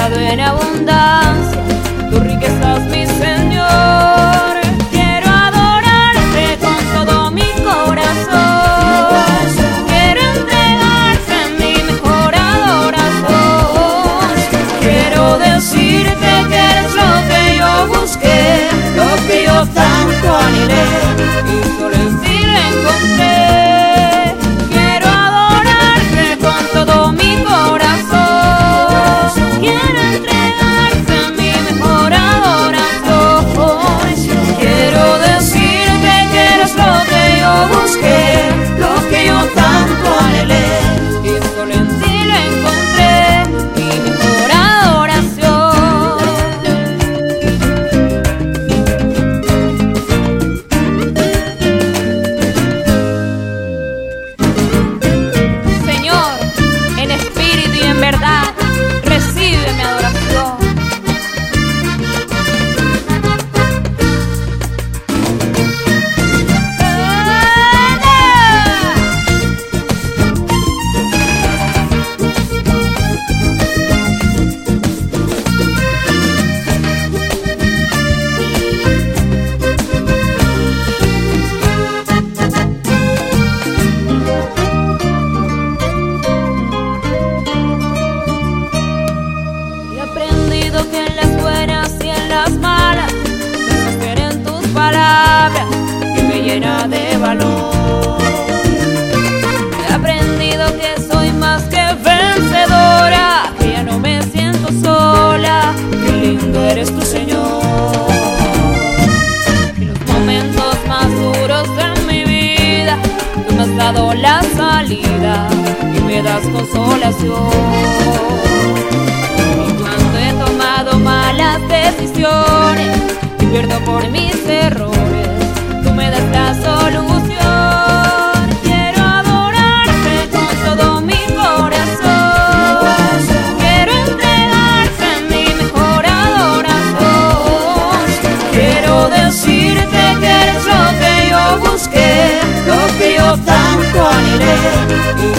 dado en abundancia, tu riqueza es mi Señor. Quiero adorarte con todo mi corazón, quiero entregarte mi mejor adoración. Quiero decirte que eres lo que yo busqué, lo que yo tanto anhelé, y solo en ti lo encontré. Quiero adorarte con todo mi corazón, quiero entregarte mi mejor adoración. Quiero decirte que eres lo que yo busqué, lo que yo tanto anhelé, y solo en ti lo encontré, mi mejor adoración. Señor, en espíritu y en verdad, recibe mi adoración. He aprendido que en las buenas y en las malas, creer en tus palabras que me llena de valor. He aprendido que soy más que vencedora, que ya no me siento sola, que lindo eres tu Señor. En los momentos más duros de mi vida, tú me has dado la salida y me das consolación. He tomado malas decisiones y pierdo por mis errores, tú me das la solución. Quiero adorarte con todo mi corazón, quiero entregarte mi mejor adoración. Quiero decirte que eres lo que yo busqué, lo que yo tanto anhelé, y